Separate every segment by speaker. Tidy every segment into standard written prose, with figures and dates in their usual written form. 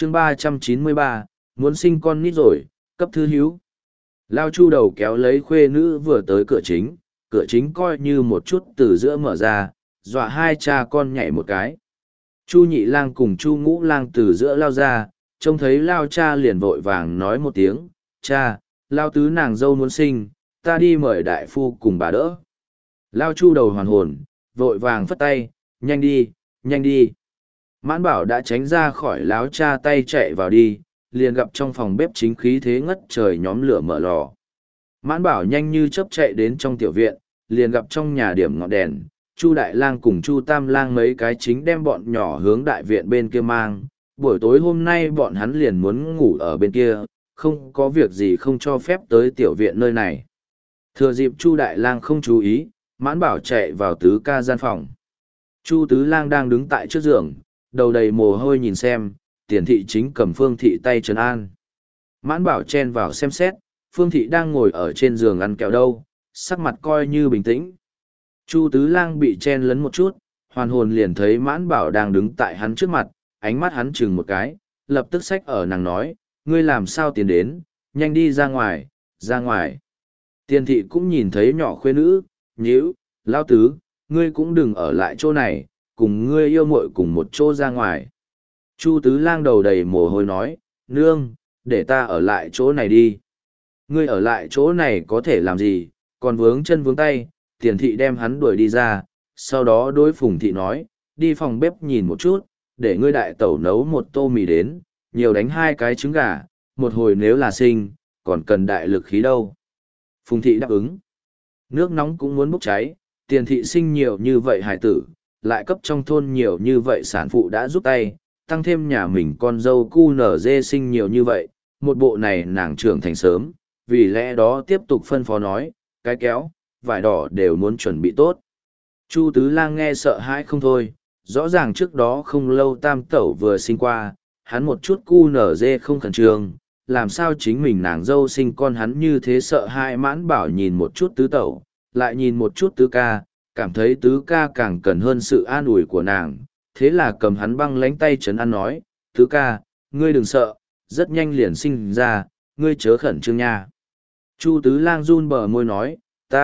Speaker 1: chương 393, muốn sinh con nít rồi, cấp thư hiếu. Lao Chu đầu kéo lấy khuê nữ vừa tới cửa chính coi như một chút từ giữa mở ra, dọa hai cha con nhảy một cái. Chu Nhị Lang cùng Chu Ngũ Lang từ giữa lao ra, trông thấy Lao cha liền vội vàng nói một tiếng, cha, Lao tứ nàng dâu muốn sinh, ta đi mời đại phu cùng bà đỡ. Lao Chu đầu hoàn hồn, vội vàng phất tay, nhanh đi, nhanh đi. Mãn Bảo đã tránh ra khỏi Láo cha tay chạy vào đi, liền gặp trong phòng bếp chính khí thế ngất trời nhóm lửa mở lò. Mãn Bảo nhanh như chớp chạy đến trong tiểu viện, liền gặp trong nhà điểm ngọn đèn, Chu Đại Lang cùng Chu Tam Lang mấy cái chính đem bọn nhỏ hướng đại viện bên kia mang. Buổi tối hôm nay bọn hắn liền muốn ngủ ở bên kia, không có việc gì không cho phép tới tiểu viện nơi này. Thừa dịp Chu Đại Lang không chú ý, Mãn Bảo chạy vào tứ ca gian phòng. Chu Tứ Lang đang đứng tại trước giường, đầu đầy mồ hôi nhìn xem, Tiền Thị chính cầm Phương Thị tay trấn an. Mãn Bảo chen vào xem xét, Phương Thị đang ngồi ở trên giường ăn kẹo đâu, sắc mặt coi như bình tĩnh. Chu Tứ Lang bị chen lấn một chút, hoàn hồn liền thấy Mãn Bảo đang đứng tại hắn trước mặt, ánh mắt hắn chừng một cái, lập tức xách ở nàng nói, ngươi làm sao tiến đến, nhanh đi ra ngoài, ra ngoài. Tiền Thị cũng nhìn thấy nhỏ khuê nữ, nhíu, Lao Tứ, ngươi cũng đừng ở lại chỗ này, cùng ngươi yêu muội cùng một chỗ ra ngoài. Chu Tứ Lang đầu đầy mồ hôi nói, nương, để ta ở lại chỗ này đi. Ngươi ở lại chỗ này có thể làm gì, còn vướng chân vướng tay. Tiền Thị đem hắn đuổi đi ra, sau đó đối Phùng Thị nói, đi phòng bếp nhìn một chút, để ngươi đại tẩu nấu một tô mì đến, nhiều đánh 2 cái trứng gà, một hồi nếu là sinh, còn cần đại lực khí đâu. Phùng Thị đáp ứng. Nước nóng cũng muốn bốc cháy, Tiền Thị sinh nhiều như vậy hải tử, lại cấp trong thôn nhiều như vậy sản phụ đã giúp tay, tăng thêm nhà mình con dâu cu nở dê sinh nhiều như vậy, một bộ này nàng trưởng thành sớm, vì lẽ đó tiếp tục phân phó nói, cái kéo, vải đỏ đều muốn chuẩn bị tốt. Chu Tứ Lang nghe sợ hãi không thôi, rõ ràng trước đó không lâu tam tẩu vừa sinh qua, hắn một chút cu nở dê không khẩn trương, làm sao chính mình nàng dâu sinh con hắn như thế sợ hãi. Mãn Bảo nhìn một chút tứ tẩu, lại nhìn một chút tứ ca, cảm thấy tứ ca càng cần hơn sự an ủi của nàng, thế là cầm hắn băng lánh tay trấn an nói, tứ ca, ngươi đừng sợ, rất nhanh liền sinh ra, ngươi chớ khẩn trương nha. Chu Tứ Lang run bờ môi nói,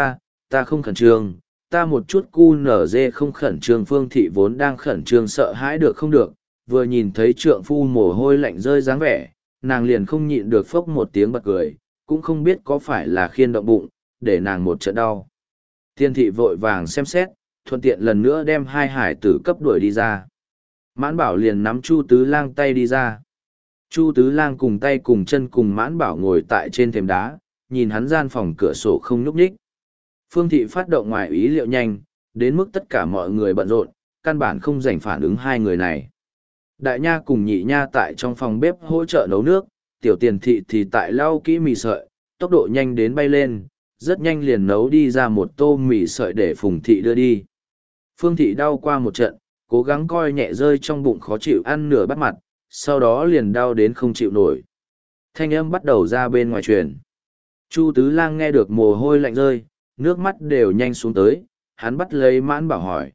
Speaker 1: ta không khẩn trương, ta một chút cu nở dê không khẩn trương. Phương Thị vốn đang khẩn trương sợ hãi được không được, vừa nhìn thấy trượng phu mồ hôi lạnh rơi dáng vẻ, nàng liền không nhịn được phốc một tiếng bật cười, cũng không biết có phải là khiên động bụng, để nàng một trận đau. Tiền Thị vội vàng xem xét, thuận tiện lần nữa đem 2 hải tử cấp đuổi đi ra. Mãn Bảo liền nắm Chu Tứ Lang tay đi ra. Chu Tứ Lang cùng tay cùng chân cùng Mãn Bảo ngồi tại trên thềm đá, nhìn hắn gian phòng cửa sổ không nhúc nhích. Phương Thị phát động ngoài ý liệu nhanh, đến mức tất cả mọi người bận rộn, căn bản không dành phản ứng 2 người này. Đại Nha cùng Nhị Nha tại trong phòng bếp hỗ trợ nấu nước, Tiểu Tiền Thị thì tại lau kỹ mì sợi, tốc độ nhanh đến bay lên, rất nhanh liền nấu đi ra một tô mì sợi để Phùng Thị đưa đi. Phương Thị đau qua một trận, cố gắng coi nhẹ rơi trong bụng khó chịu ăn nửa bát mặt, sau đó liền đau đến không chịu nổi. Thanh âm bắt đầu ra bên ngoài truyền. Chu Tứ Lang nghe được mồ hôi lạnh rơi, nước mắt đều nhanh xuống tới, hắn bắt lấy Mãn Bảo hỏi,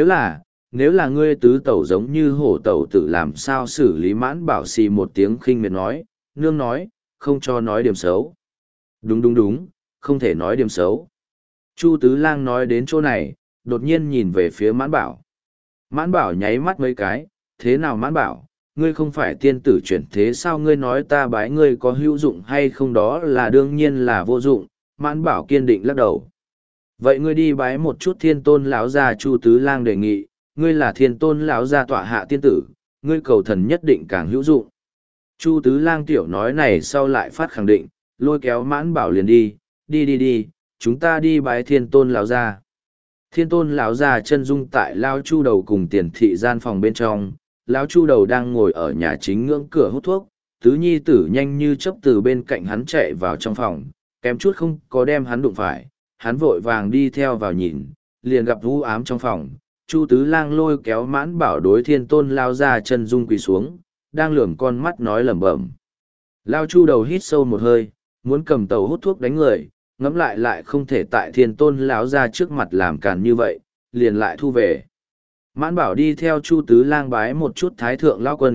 Speaker 1: nếu là ngươi tứ tẩu giống như hổ tẩu tự làm sao xử lý. Mãn Bảo xì một tiếng khinh miệt nói, nương nói, không cho nói điểm xấu. Đúng, không thể nói điểm xấu. Chu Tứ Lang nói đến chỗ này, đột nhiên nhìn về phía Mãn Bảo. Mãn Bảo nháy mắt mấy cái, thế nào Mãn Bảo, ngươi không phải tiên tử chuyển thế sao? Ngươi nói ta bái ngươi có hữu dụng hay không? Đó là đương nhiên là vô dụng. Mãn Bảo kiên định lắc đầu. Vậy ngươi đi bái một chút Thiên Tôn lão gia. Chu Tứ Lang đề nghị, ngươi là Thiên Tôn lão gia tọa hạ tiên tử, ngươi cầu thần nhất định càng hữu dụng. Chu Tứ Lang tiểu nói này sau lại phát khẳng định, lôi kéo Mãn Bảo liền đi, chúng ta đi bái Thiên Tôn lão gia. Thiên Tôn lão gia chân dung tại Lão Chu đầu cùng Tiền Thị gian phòng bên trong, Lão Chu đầu đang ngồi ở nhà chính ngưỡng cửa hút thuốc, tứ nhi tử nhanh như chớp từ bên cạnh hắn chạy vào trong phòng, kém chút không có đem hắn đụng phải, hắn vội vàng đi theo vào nhìn, liền gặp u ám trong phòng, Chu Tứ Lang lôi kéo Mãn Bảo đối Thiên Tôn lão gia chân dung quỳ xuống, đang lườm con mắt nói lẩm bẩm. Lão Chu đầu hít sâu một hơi, muốn cầm tàu hút thuốc đánh người, ngẫm lại không thể tại Thiên Tôn lão gia trước mặt làm càn như vậy, liền lại thu về. Mãn Bảo đi theo Chu Tứ Lang bái một chút Thái Thượng Lão Quân,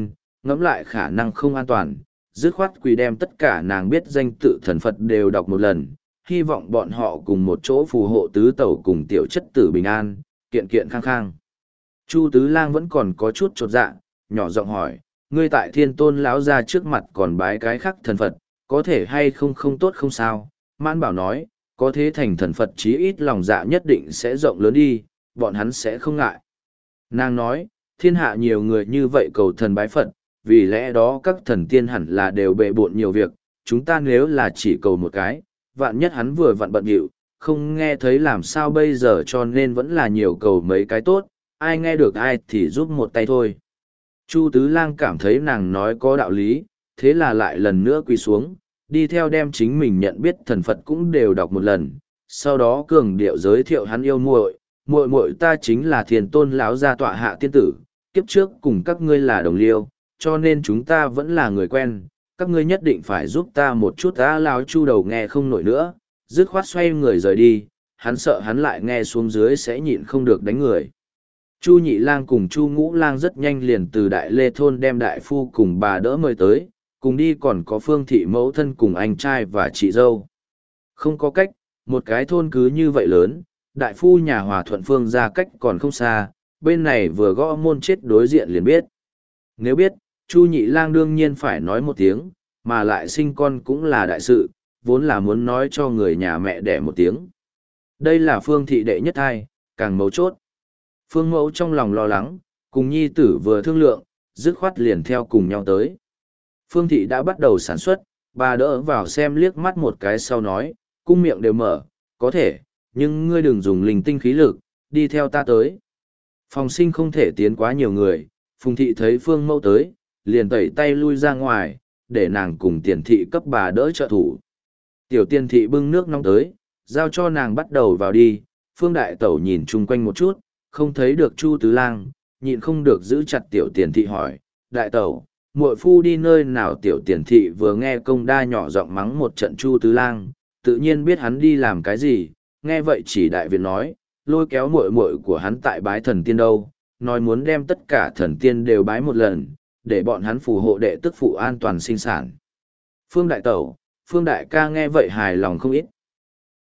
Speaker 1: ngẫm lại khả năng không an toàn, dứt khoát quỳ đem tất cả nàng biết danh tự thần Phật đều đọc một lần, hy vọng bọn họ cùng một chỗ phù hộ tứ tẩu cùng tiểu chất tử bình an, kiện kiện khang khang. Chu Tứ Lang vẫn còn có chút chột dạ, nhỏ giọng hỏi, ngươi tại Thiên Tôn lão gia trước mặt còn bái cái khác thần Phật, có thể hay không không tốt không sao. Mãn Bảo nói, có thế thành thần Phật chí ít lòng dạ nhất định sẽ rộng lớn đi, bọn hắn sẽ không ngại. Nàng nói, thiên hạ nhiều người như vậy cầu thần bái Phật, vì lẽ đó các thần tiên hẳn là đều bệ bộn nhiều việc, chúng ta nếu là chỉ cầu một cái, vạn nhất hắn vừa vặn bận rộn, không nghe thấy làm sao bây giờ, cho nên vẫn là nhiều cầu mấy cái tốt, ai nghe được ai thì giúp một tay thôi. Chu Tứ Lang cảm thấy nàng nói có đạo lý, thế là lại lần nữa quỳ xuống, đi theo đem chính mình nhận biết thần Phật cũng đều đọc một lần, sau đó cường điệu giới thiệu hắn yêu muội, muội muội ta chính là Thiên Tôn lão gia tọa hạ tiên tử, kiếp trước cùng các ngươi là đồng liêu, cho nên chúng ta vẫn là người quen, các ngươi nhất định phải giúp ta một chút. Á lão Chu đầu nghe không nổi nữa, dứt khoát xoay người rời đi, hắn sợ hắn lại nghe xuống dưới sẽ nhịn không được đánh người. Chu Nhị Lang cùng Chu Ngũ Lang rất nhanh liền từ Đại Lê Thôn đem đại phu cùng bà đỡ mời tới, cùng đi còn có Phương Thị mẫu thân cùng anh trai và chị dâu. Không có cách, một cái thôn cứ như vậy lớn, đại phu nhà Hòa Thuận Phương ra cách còn không xa, bên này vừa gõ môn chết đối diện liền biết. Nếu biết, Chu Nhị Lang đương nhiên phải nói một tiếng, mà lại sinh con cũng là đại sự, vốn là muốn nói cho người nhà mẹ đẻ một tiếng. Đây là Phương Thị đệ nhất thai, càng mấu chốt. Phương Mẫu trong lòng lo lắng, cùng nhi tử vừa thương lượng, dứt khoát liền theo cùng nhau tới. Phương Thị đã bắt đầu sản xuất, bà đỡ vào xem liếc mắt một cái sau nói, cung miệng đều mở, có thể, nhưng ngươi đừng dùng linh tinh khí lực, đi theo ta tới. Phòng sinh không thể tiến quá nhiều người, Phùng Thị thấy Phương Mẫu tới, liền tẩy tay lui ra ngoài, để nàng cùng Tiền Thị cấp bà đỡ trợ thủ. Tiểu Tiền Thị bưng nước nóng tới, giao cho nàng bắt đầu vào đi. Phương Đại Tẩu nhìn chung quanh một chút, không thấy được Chu Tứ Lang, nhịn không được giữ chặt Tiểu Tiền Thị hỏi, Đại Tẩu, muội phu đi nơi nào? Tiểu Tiền Thị vừa nghe công đa nhỏ giọng mắng một trận Chu Tứ Lang, tự nhiên biết hắn đi làm cái gì, nghe vậy chỉ đại viện nói, lôi kéo muội muội của hắn tại bái thần tiên đâu, nói muốn đem tất cả thần tiên đều bái một lần, để bọn hắn phù hộ đệ tức phụ an toàn sinh sản. Phương Đại Tẩu, Phương Đại ca nghe vậy hài lòng không ít,